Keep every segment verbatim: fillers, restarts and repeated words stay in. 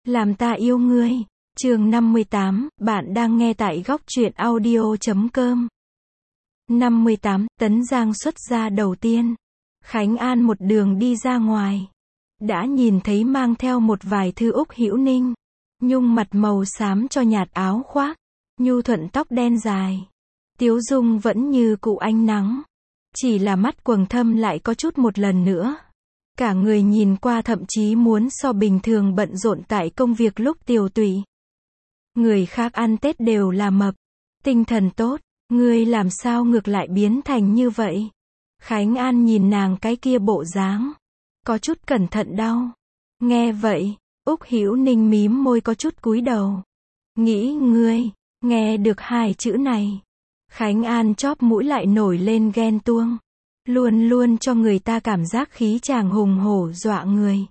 Làm ta yêu ngươi. Chương năm mươi tám, bạn đang nghe tại góc truyện audio chấm com. năm mươi tám, Tấn Giang xuất gia đầu tiên. Khánh An một đường đi ra ngoài. Đã nhìn thấy mang theo một vài thư Úc Hữu Ninh. Nhung mặt màu xám cho nhạt áo khoác. Nhu thuận tóc đen dài. Tiếu dung vẫn như cụ ánh nắng. Chỉ là mắt quầng thâm lại có chút một lần nữa. Cả người nhìn qua thậm chí muốn so bình thường bận rộn tại công việc lúc tiều tụy. Người khác ăn Tết đều là mập, tinh thần tốt, ngươi làm sao ngược lại biến thành như vậy? Khánh An nhìn nàng cái kia bộ dáng, có chút cẩn thận đau. Nghe vậy, Úc Hữu Ninh mím môi có chút cúi đầu. Nghĩ ngươi, nghe được hai chữ này. Khánh An chóp mũi lại nổi lên ghen tuông. Luôn luôn cho người ta cảm giác khí chàng hùng hổ dọa người.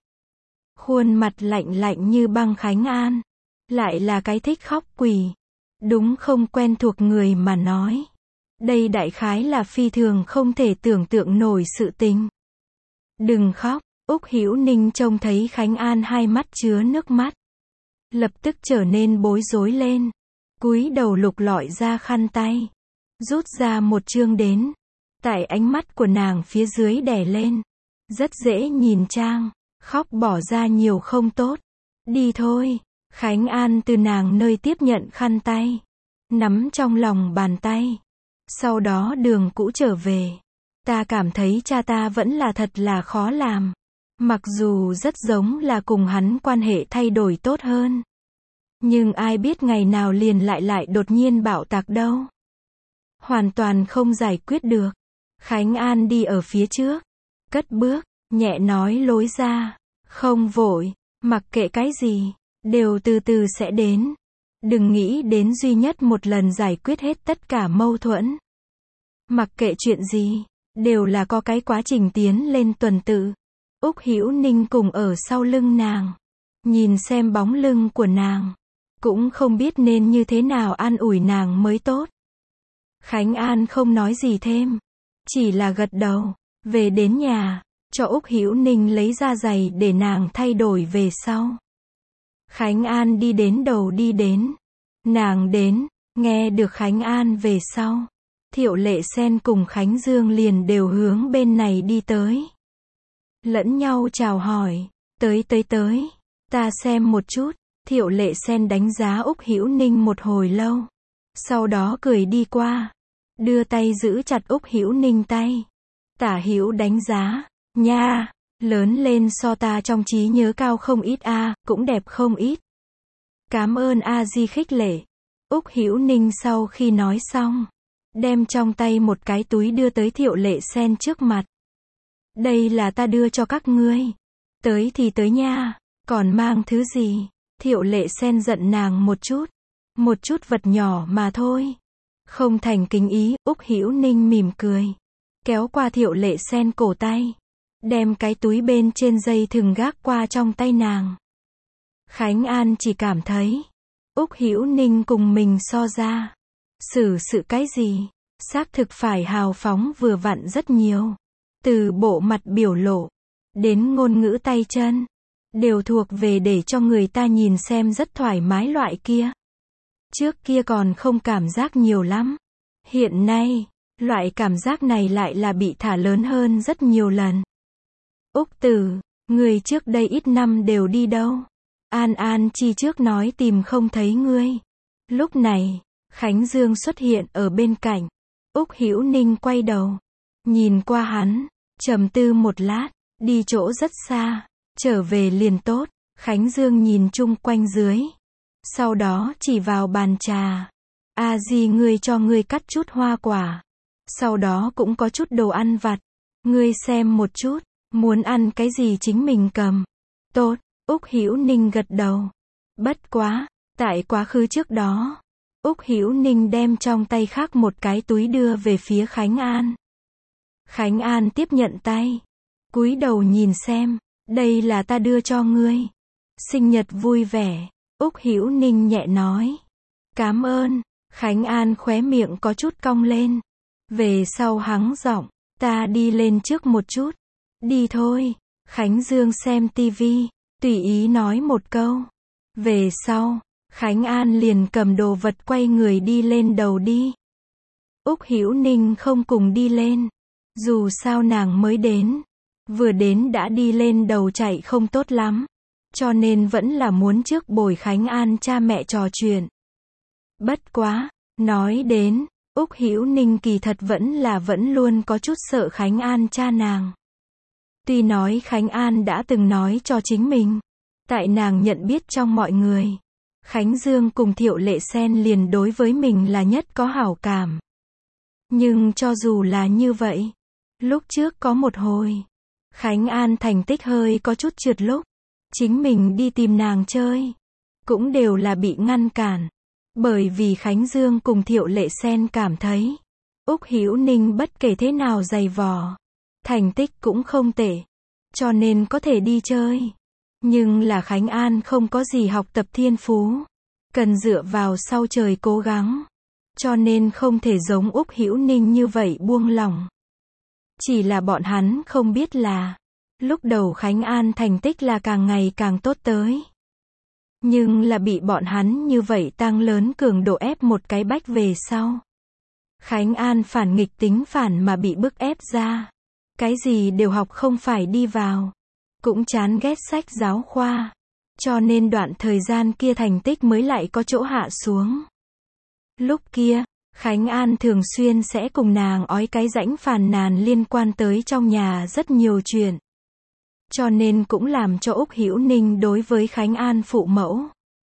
Khuôn mặt lạnh lạnh như băng Khánh An. Lại là cái thích khóc quỷ. Đúng không quen thuộc người mà nói. Đây đại khái là phi thường không thể tưởng tượng nổi sự tình. Đừng khóc, Úc Hữu Ninh trông thấy Khánh An hai mắt chứa nước mắt. Lập tức trở nên bối rối lên. Cúi đầu lục lọi ra khăn tay. Rút ra một chương đến. Tại ánh mắt của nàng phía dưới đè lên. Rất dễ nhìn trang. Khóc bỏ ra nhiều không tốt. Đi thôi. Khánh An từ nàng nơi tiếp nhận khăn tay. Nắm trong lòng bàn tay. Sau đó đường cũ trở về. Ta cảm thấy cha ta vẫn là thật là khó làm. Mặc dù rất giống là cùng hắn quan hệ thay đổi tốt hơn. Nhưng ai biết ngày nào liền lại lại đột nhiên bạo tạc đâu. Hoàn toàn không giải quyết được. Khánh An đi ở phía trước. Cất bước, nhẹ nói lối ra. Không vội, mặc kệ cái gì. Đều từ từ sẽ đến. Đừng nghĩ đến duy nhất một lần giải quyết hết tất cả mâu thuẫn. Mặc kệ chuyện gì, đều là có cái quá trình tiến lên tuần tự. Úc Hữu Ninh cùng ở sau lưng nàng. Nhìn xem bóng lưng của nàng. Cũng không biết nên như thế nào an ủi nàng mới tốt. Khánh An không nói gì thêm. Chỉ là gật đầu. Về đến nhà, cho Úc Hữu Ninh lấy ra giày để nàng thay đổi về sau. Khánh An đi đến đầu đi đến. Nàng đến, nghe được Khánh An về sau. Thiệu Lệ Sen cùng Khánh Dương liền đều hướng bên này đi tới. Lẫn nhau chào hỏi. Tới tới tới. Ta xem một chút. Thiệu Lệ Sen đánh giá Úc Hữu Ninh một hồi lâu. Sau đó cười đi qua. Đưa tay giữ chặt Úc Hữu Ninh tay. Tả hữu đánh giá. Nha. Lớn lên so ta trong trí nhớ cao không ít a, à, cũng đẹp không ít. Cảm ơn a di khích lệ. Úc Hữu Ninh sau khi nói xong, đem trong tay một cái túi đưa tới Thiệu Lệ Sen trước mặt. Đây là ta đưa cho các ngươi. Tới thì tới nha, còn mang thứ gì? Thiệu Lệ Sen giận nàng một chút. Một chút vật nhỏ mà thôi. Không thành kính ý, Úc Hữu Ninh mỉm cười. Kéo qua Thiệu Lệ Sen cổ tay. Đem cái túi bên trên dây thừng gác qua trong tay nàng. Khánh An chỉ cảm thấy. Úc Hữu Ninh cùng mình so ra. Xử sự cái gì? Xác thực phải hào phóng vừa vặn rất nhiều. Từ bộ mặt biểu lộ. Đến ngôn ngữ tay chân. Đều thuộc về để cho người ta nhìn xem rất thoải mái loại kia. Trước kia còn không cảm giác nhiều lắm. Hiện nay, loại cảm giác này lại là bị thả lớn hơn rất nhiều lần. Úc Tử, người trước đây ít năm đều đi đâu? An An chi trước nói tìm không thấy ngươi. Lúc này, Khánh Dương xuất hiện ở bên cạnh. Úc Hữu Ninh quay đầu. Nhìn qua hắn, trầm tư một lát, đi chỗ rất xa. Trở về liền tốt. Khánh Dương nhìn chung quanh dưới. Sau đó chỉ vào bàn trà. A di ngươi cho ngươi cắt chút hoa quả. Sau đó cũng có chút đồ ăn vặt. Ngươi xem một chút. Muốn ăn cái gì chính mình cầm. Tốt, Úc Hữu Ninh gật đầu. Bất quá, tại quá khứ trước đó, Úc Hữu Ninh đem trong tay khác một cái túi đưa về phía Khánh An. Khánh An tiếp nhận tay. Cúi đầu nhìn xem, đây là ta đưa cho ngươi. Sinh nhật vui vẻ, Úc Hữu Ninh nhẹ nói. Cảm ơn, Khánh An khóe miệng có chút cong lên. Về sau hắng giọng, ta đi lên trước một chút. Đi thôi. Khánh Dương xem tivi, tùy ý nói một câu. Về sau, Khánh An liền cầm đồ vật quay người đi lên đầu đi. Úc Hữu Ninh không cùng đi lên. Dù sao nàng mới đến. Vừa đến đã đi lên đầu chạy không tốt lắm. Cho nên vẫn là muốn trước bồi Khánh An cha mẹ trò chuyện. Bất quá, nói đến, Úc Hữu Ninh kỳ thật vẫn là vẫn luôn có chút sợ Khánh An cha nàng. Tuy nói Khánh An đã từng nói cho chính mình, tại nàng nhận biết trong mọi người, Khánh Dương cùng Thiệu Lệ Sen liền đối với mình là nhất có hảo cảm. Nhưng cho dù là như vậy, lúc trước có một hồi, Khánh An thành tích hơi có chút trượt lúc, chính mình đi tìm nàng chơi, cũng đều là bị ngăn cản. Bởi vì Khánh Dương cùng Thiệu Lệ Sen cảm thấy, Úc Hữu Ninh bất kể thế nào dày vò, thành tích cũng không tệ, cho nên có thể đi chơi. Nhưng là Khánh An không có gì học tập thiên phú, cần dựa vào sau trời cố gắng, cho nên không thể giống Úc Hữu Ninh như vậy buông lỏng. Chỉ là bọn hắn không biết là, lúc đầu Khánh An thành tích là càng ngày càng tốt tới. Nhưng là bị bọn hắn như vậy tăng lớn cường độ ép một cái bách về sau. Khánh An phản nghịch tính phản mà bị bức ép ra. Cái gì đều học không phải đi vào. Cũng chán ghét sách giáo khoa. Cho nên đoạn thời gian kia thành tích mới lại có chỗ hạ xuống. Lúc kia, Khánh An thường xuyên sẽ cùng nàng ói cái rãnh phàn nàn liên quan tới trong nhà rất nhiều chuyện. Cho nên cũng làm cho Úc Hữu Ninh đối với Khánh An phụ mẫu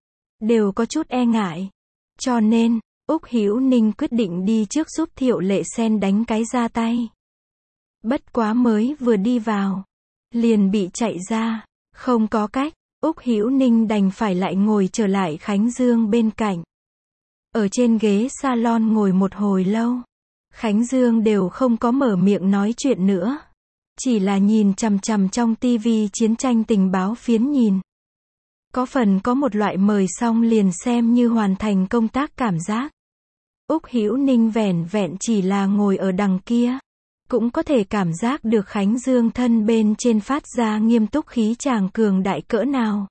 đều có chút e ngại. Cho nên, Úc Hữu Ninh quyết định đi trước giúp Thiệu Lệ Sen đánh cái ra tay. Bất quá mới vừa đi vào, liền bị chạy ra, không có cách, Úc Hữu Ninh đành phải lại ngồi trở lại Khánh Dương bên cạnh. Ở trên ghế salon ngồi một hồi lâu, Khánh Dương đều không có mở miệng nói chuyện nữa. Chỉ là nhìn chằm chằm trong tivi chiến tranh tình báo phiến nhìn. Có phần có một loại mời xong liền xem như hoàn thành công tác cảm giác. Úc Hữu Ninh vẻn vẹn chỉ là ngồi ở đằng kia. Cũng có thể cảm giác được Khánh Dương thân bên trên phát ra nghiêm túc khí chàng cường đại cỡ nào.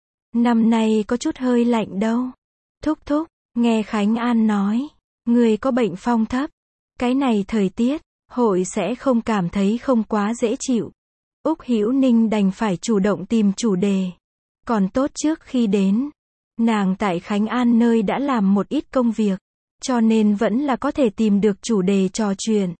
Năm nay có chút hơi lạnh đâu. Thúc thúc, nghe Khánh An nói. Người có bệnh phong thấp. Cái này thời tiết. Hội sẽ không cảm thấy không quá dễ chịu. Úc Hữu Ninh đành phải chủ động tìm chủ đề. Còn tốt trước khi đến, nàng tại Khánh An nơi đã làm một ít công việc, cho nên vẫn là có thể tìm được chủ đề trò chuyện.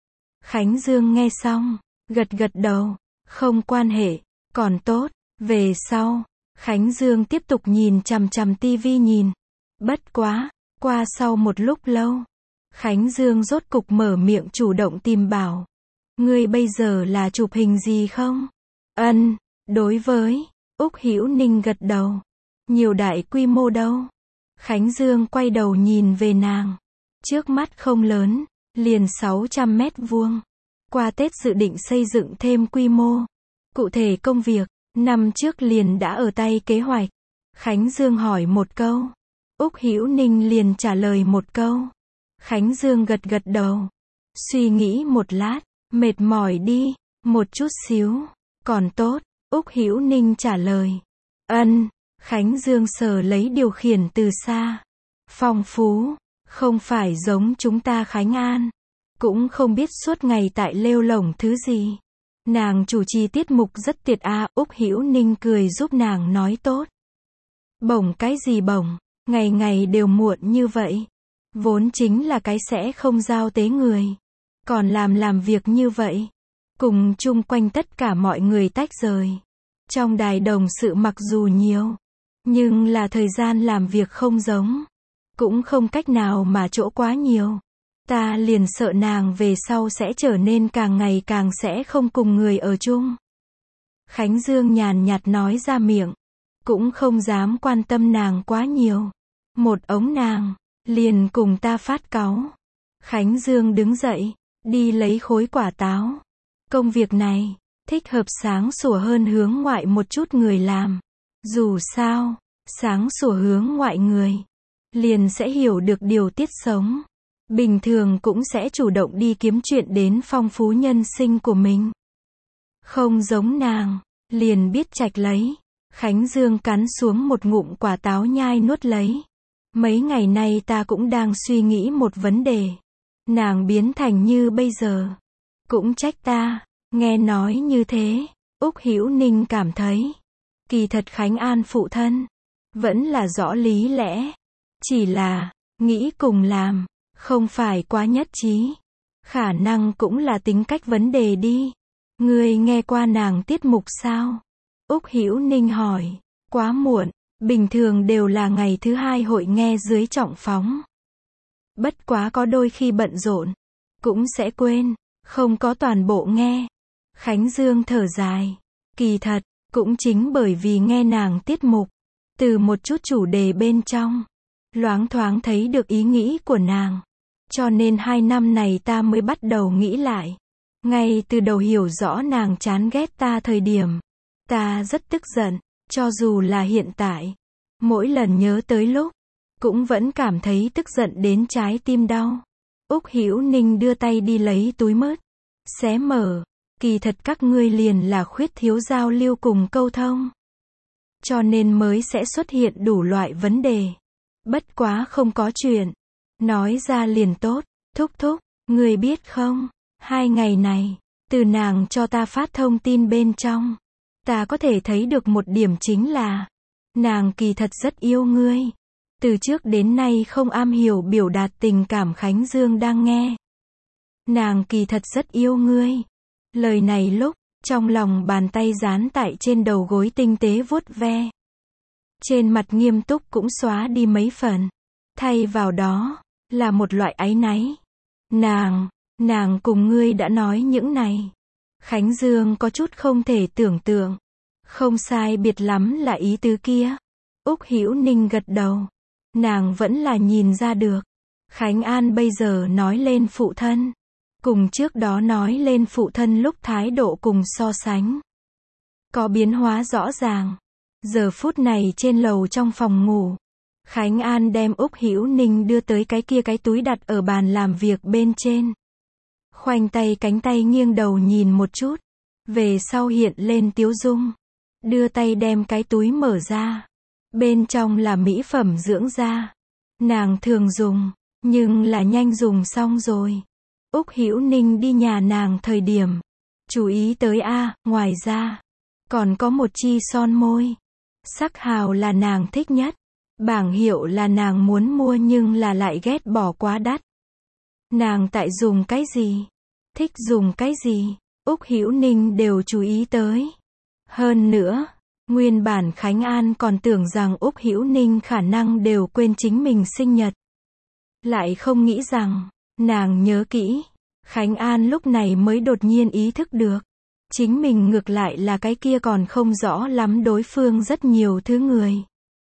Khánh Dương nghe xong, gật gật đầu, không quan hệ, còn tốt. Về sau, Khánh Dương tiếp tục nhìn chằm chằm tivi nhìn. Bất quá, qua sau một lúc lâu, Khánh Dương rốt cục mở miệng chủ động tìm bảo. Ngươi bây giờ là chụp hình gì không? Ân, đối với, Úc Hữu Ninh gật đầu. Nhiều đại quy mô đâu? Khánh Dương quay đầu nhìn về nàng. Trước mắt không lớn, liền sáu trăm mét vuông. Qua Tết dự định xây dựng thêm quy mô. Cụ thể công việc, năm trước liền đã ở tay kế hoạch. Khánh Dương hỏi một câu. Úc Hữu Ninh liền trả lời một câu. Khánh Dương gật gật đầu. Suy nghĩ một lát, mệt mỏi đi, một chút xíu. Còn tốt, Úc Hữu Ninh trả lời. Ân, Khánh Dương sờ lấy điều khiển từ xa. Phong phú, không phải giống chúng ta Khánh An. Cũng không biết suốt ngày tại lêu lổng thứ gì. Nàng chủ trì tiết mục rất tuyệt a. Úc Hữu Ninh cười giúp nàng nói tốt. Bổng cái gì bổng, ngày ngày đều muộn như vậy. Vốn chính là cái sẽ không giao tế người. Còn làm làm việc như vậy. Cùng chung quanh tất cả mọi người tách rời. Trong đài đồng sự mặc dù nhiều. Nhưng là thời gian làm việc không giống. Cũng không cách nào mà chỗ quá nhiều. Ta liền sợ nàng về sau sẽ trở nên càng ngày càng sẽ không cùng người ở chung. Khánh Dương nhàn nhạt nói ra miệng. Cũng không dám quan tâm nàng quá nhiều. Một ống nàng. Liền cùng ta phát cáu. Khánh Dương đứng dậy, đi lấy khối quả táo. Công việc này, thích hợp sáng sủa hơn hướng ngoại một chút người làm. Dù sao, sáng sủa hướng ngoại người, liền sẽ hiểu được điều tiết sống. Bình thường cũng sẽ chủ động đi kiếm chuyện đến phong phú nhân sinh của mình. Không giống nàng, liền biết trạch lấy. Khánh Dương cắn xuống một ngụm quả táo nhai nuốt lấy. Mấy ngày nay ta cũng đang suy nghĩ một vấn đề. Nàng biến thành như bây giờ. Cũng trách ta. Nghe nói như thế, Úc Hữu Ninh cảm thấy. Kỳ thật Khánh An phụ thân. Vẫn là rõ lý lẽ. Chỉ là, nghĩ cùng làm. Không phải quá nhất trí. Khả năng cũng là tính cách vấn đề đi. Ngươi nghe qua nàng tiết mục sao? Úc Hữu Ninh hỏi. Quá muộn. Bình thường đều là ngày thứ hai hội nghe dưới trọng phóng. Bất quá có đôi khi bận rộn. Cũng sẽ quên. Không có toàn bộ nghe. Khánh Dương thở dài. Kỳ thật, cũng chính bởi vì nghe nàng tiết mục. Từ một chút chủ đề bên trong. Loáng thoáng thấy được ý nghĩ của nàng. Cho nên hai năm này ta mới bắt đầu nghĩ lại. Ngay từ đầu hiểu rõ nàng chán ghét ta thời điểm. Ta rất tức giận. Cho dù là hiện tại. Mỗi lần nhớ tới lúc. Cũng vẫn cảm thấy tức giận đến trái tim đau. Úc Hữu Ninh đưa tay đi lấy túi mứt. Xé mở. Kỳ thật các ngươi liền là khuyết thiếu giao lưu cùng câu thông. Cho nên mới sẽ xuất hiện đủ loại vấn đề. Bất quá không có chuyện. Nói ra liền tốt. Thúc thúc, ngươi biết không? Hai ngày này, từ nàng cho ta phát thông tin bên trong. Ta có thể thấy được một điểm chính là. Nàng kỳ thật rất yêu ngươi. Từ trước đến nay không am hiểu biểu đạt tình cảm. Khánh Dương đang nghe. Nàng kỳ thật rất yêu ngươi. Lời này lúc, trong lòng bàn tay dán tại trên đầu gối tinh tế vuốt ve. Trên mặt nghiêm túc cũng xóa đi mấy phần. Thay vào đó, là một loại áy náy. Nàng, nàng cùng ngươi đã nói những này. Khánh Dương có chút không thể tưởng tượng. Không sai biệt lắm là ý tứ kia. Úc Hữu Ninh gật đầu. Nàng vẫn là nhìn ra được. Khánh An bây giờ nói lên phụ thân. Cùng trước đó nói lên phụ thân lúc thái độ cùng so sánh. Có biến hóa rõ ràng. Giờ phút này trên lầu trong phòng ngủ. Khánh An đem Úc Hữu Ninh đưa tới cái kia cái túi đặt ở bàn làm việc bên trên. Khoanh tay cánh tay nghiêng đầu nhìn một chút. Về sau hiện lên tiếu dung. Đưa tay đem cái túi mở ra. Bên trong là mỹ phẩm dưỡng da. Nàng thường dùng. Nhưng là nhanh dùng xong rồi. Úc Hữu Ninh đi nhà nàng thời điểm. Chú ý tới a à, ngoài ra. Còn có một chi son môi. Sắc hào là nàng thích nhất. Bảng hiệu là nàng muốn mua nhưng là lại ghét bỏ quá đắt. Nàng tại dùng cái gì? Thích dùng cái gì? Úc Hữu Ninh đều chú ý tới. Hơn nữa, nguyên bản Khánh An còn tưởng rằng Úc Hữu Ninh khả năng đều quên chính mình sinh nhật. Lại không nghĩ rằng, nàng nhớ kỹ. Khánh An lúc này mới đột nhiên ý thức được. Chính mình ngược lại là cái kia còn không rõ lắm đối phương rất nhiều thứ người.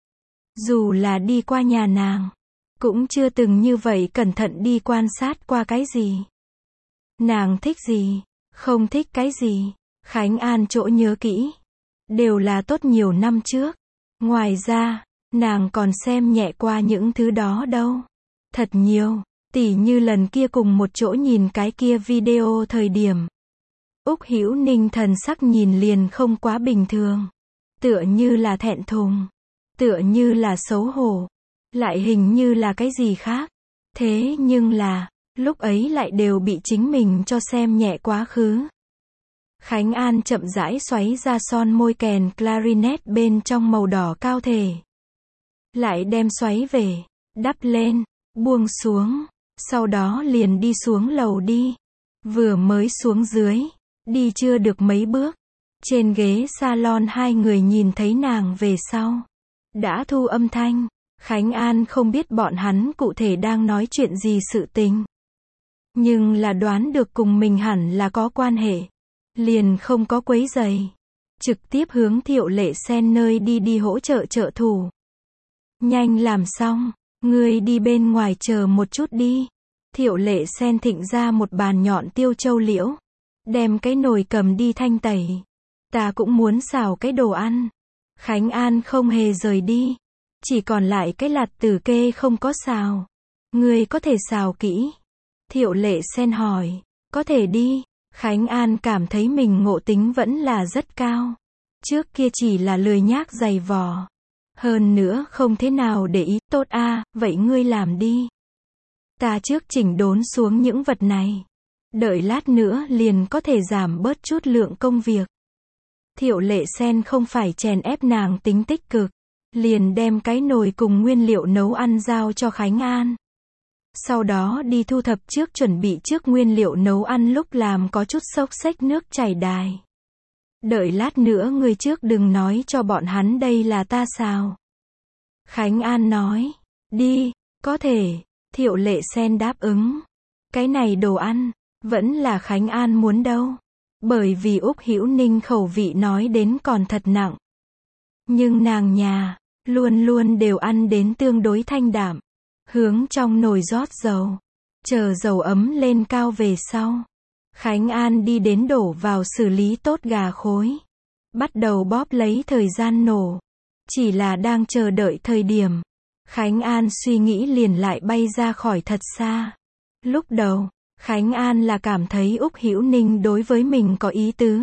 Dù là đi qua nhà nàng, cũng chưa từng như vậy cẩn thận đi quan sát qua cái gì. Nàng thích gì, không thích cái gì, Khánh An chỗ nhớ kỹ. Đều là tốt nhiều năm trước. Ngoài ra, nàng còn xem nhẹ qua những thứ đó đâu. Thật nhiều, tỉ như lần kia cùng một chỗ nhìn cái kia video thời điểm. Úc Hữu Ninh thần sắc nhìn liền không quá bình thường. Tựa như là thẹn thùng. Tựa như là xấu hổ. Lại hình như là cái gì khác. Thế nhưng là, lúc ấy lại đều bị chính mình cho xem nhẹ quá khứ. Khánh An chậm rãi xoáy ra son môi kèn clarinet bên trong màu đỏ cao thể. Lại đem xoáy về, đắp lên, buông xuống. Sau đó liền đi xuống lầu đi. Vừa mới xuống dưới, đi chưa được mấy bước. Trên ghế salon hai người nhìn thấy nàng về sau. Đã thu âm thanh. Khánh An không biết bọn hắn cụ thể đang nói chuyện gì sự tình. Nhưng là đoán được cùng mình hẳn là có quan hệ. Liền không có quấy giày. Trực tiếp hướng Thiệu Lệ Sen nơi đi đi hỗ trợ trợ thủ. Nhanh làm xong. Ngươi đi bên ngoài chờ một chút đi. Thiệu Lệ Sen thịnh ra một bàn nhọn tiêu châu liễu. Đem cái nồi cầm đi thanh tẩy. Ta cũng muốn xào cái đồ ăn. Khánh An không hề rời đi. Chỉ còn lại cái lạt tử kê không có xào. Ngươi có thể xào kỹ. Thiệu Lệ Sen hỏi. Có thể đi. Khánh An cảm thấy mình ngộ tính vẫn là rất cao. Trước kia chỉ là lười nhác giày vò. Hơn nữa không thế nào để ý, tốt a, vậy ngươi làm đi. Ta trước chỉnh đốn xuống những vật này. Đợi lát nữa liền có thể giảm bớt chút lượng công việc. Thiệu Lệ Sen không phải chèn ép nàng tính tích cực. Liền đem cái nồi cùng nguyên liệu nấu ăn giao cho Khánh An. Sau đó đi thu thập trước chuẩn bị trước nguyên liệu nấu ăn lúc làm có chút xốc xếch nước chảy đài. Đợi lát nữa ngươi trước đừng nói cho bọn hắn đây là ta xào. Khánh An nói, đi, có thể. Thiệu Lệ Sen đáp ứng. Cái này đồ ăn, vẫn là Khánh An muốn đâu. Bởi vì Úc Hữu Ninh khẩu vị nói đến còn thật nặng. Nhưng nàng nhà, luôn luôn đều ăn đến tương đối thanh đạm. Hướng trong nồi rót dầu. Chờ dầu ấm lên cao về sau. Khánh An đi đến đổ vào xử lý tốt gà khối. Bắt đầu bóp lấy thời gian nổ. Chỉ là đang chờ đợi thời điểm. Khánh An suy nghĩ liền lại bay ra khỏi thật xa. Lúc đầu, Khánh An là cảm thấy Úc Hữu Ninh đối với mình có ý tứ.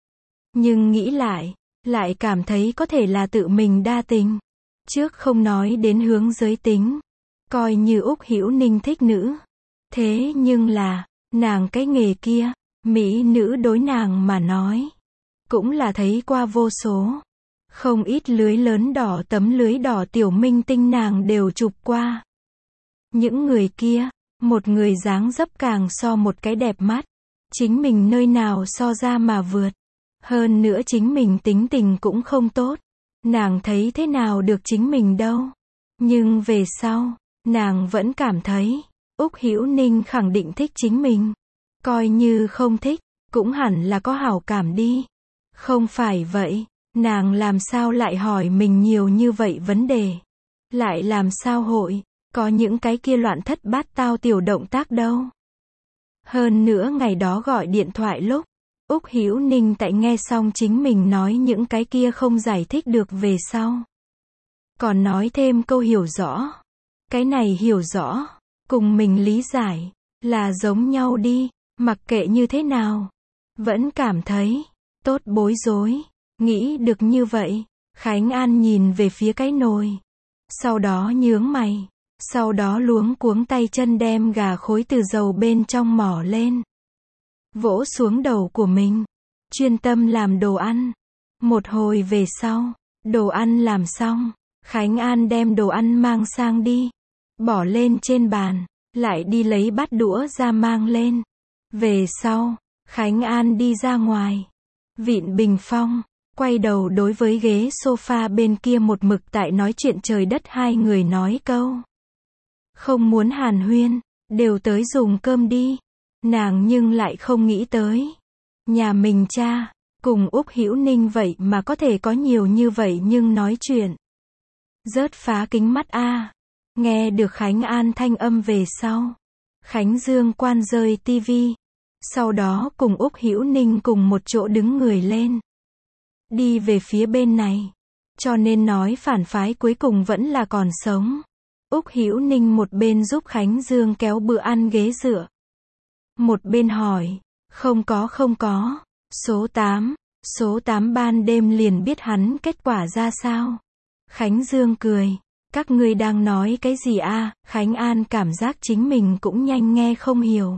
Nhưng nghĩ lại, lại cảm thấy có thể là tự mình đa tình. Trước không nói đến hướng giới tính. Coi như Úc Hữu Ninh thích nữ. Thế nhưng là, nàng cái nghề kia, mỹ nữ đối nàng mà nói. Cũng là thấy qua vô số. Không ít lưới lớn đỏ tấm lưới đỏ tiểu minh tinh nàng đều chụp qua. Những người kia, một người dáng dấp càng so một cái đẹp mắt. Chính mình nơi nào so ra mà vượt. Hơn nữa chính mình tính tình cũng không tốt. Nàng thấy thế nào được chính mình đâu. Nhưng về sau, nàng vẫn cảm thấy, Úc Hữu Ninh khẳng định thích chính mình. Coi như không thích, cũng hẳn là có hảo cảm đi. Không phải vậy, nàng làm sao lại hỏi mình nhiều như vậy vấn đề. Lại làm sao hội, có những cái kia loạn thất bát tao tiểu động tác đâu. Hơn nữa ngày đó gọi điện thoại lúc, Úc Hữu Ninh tại nghe xong chính mình nói những cái kia không giải thích được về sau. Còn nói thêm câu hiểu rõ. Cái này hiểu rõ, cùng mình lý giải, là giống nhau đi, mặc kệ như thế nào. Vẫn cảm thấy, tốt bối rối, nghĩ được như vậy. Khánh An nhìn về phía cái nồi. Sau đó nhướng mày. Sau đó luống cuống tay chân đem gà khối từ dầu bên trong mỏ lên. Vỗ xuống đầu của mình. Chuyên tâm làm đồ ăn. Một hồi về sau, đồ ăn làm xong. Khánh An đem đồ ăn mang sang đi. Bỏ lên trên bàn. Lại đi lấy bát đũa ra mang lên. Về sau, Khánh An đi ra ngoài. Vịn bình phong. Quay đầu đối với ghế sofa bên kia một mực tại nói chuyện trời đất hai người nói câu. Không muốn hàn huyên, đều tới dùng cơm đi. Nàng nhưng lại không nghĩ tới. Nhà mình cha, cùng Úc Hữu Ninh vậy mà có thể có nhiều như vậy nhưng nói chuyện. Rớt phá kính mắt a. Nghe được Khánh An thanh âm về sau. Khánh Dương quan rơi tivi. Sau đó cùng Úc Hữu Ninh cùng một chỗ đứng người lên. Đi về phía bên này. Cho nên nói phản phái cuối cùng vẫn là còn sống. Úc Hữu Ninh một bên giúp Khánh Dương kéo bữa ăn ghế dựa. Một bên hỏi, không có không có, số tám, số tám ban đêm liền biết hắn kết quả ra sao. Khánh Dương cười, các ngươi đang nói cái gì a? Khánh An cảm giác chính mình cũng nhanh nghe không hiểu.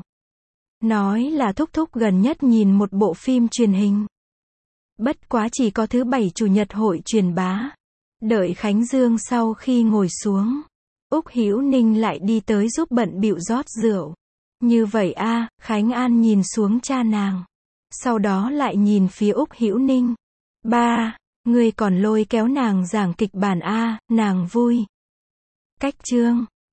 Nói là thúc thúc gần nhất nhìn một bộ phim truyền hình. Bất quá chỉ có thứ bảy chủ nhật hội truyền bá. Đợi Khánh Dương sau khi ngồi xuống. Úc Hữu Ninh lại đi tới giúp bận bịu rót rượu. Như vậy a, Khánh An nhìn xuống cha nàng. Sau đó lại nhìn phía Úc Hữu Ninh. Ba, ngươi còn lôi kéo nàng giảng kịch bản a, nàng vui. Cách chương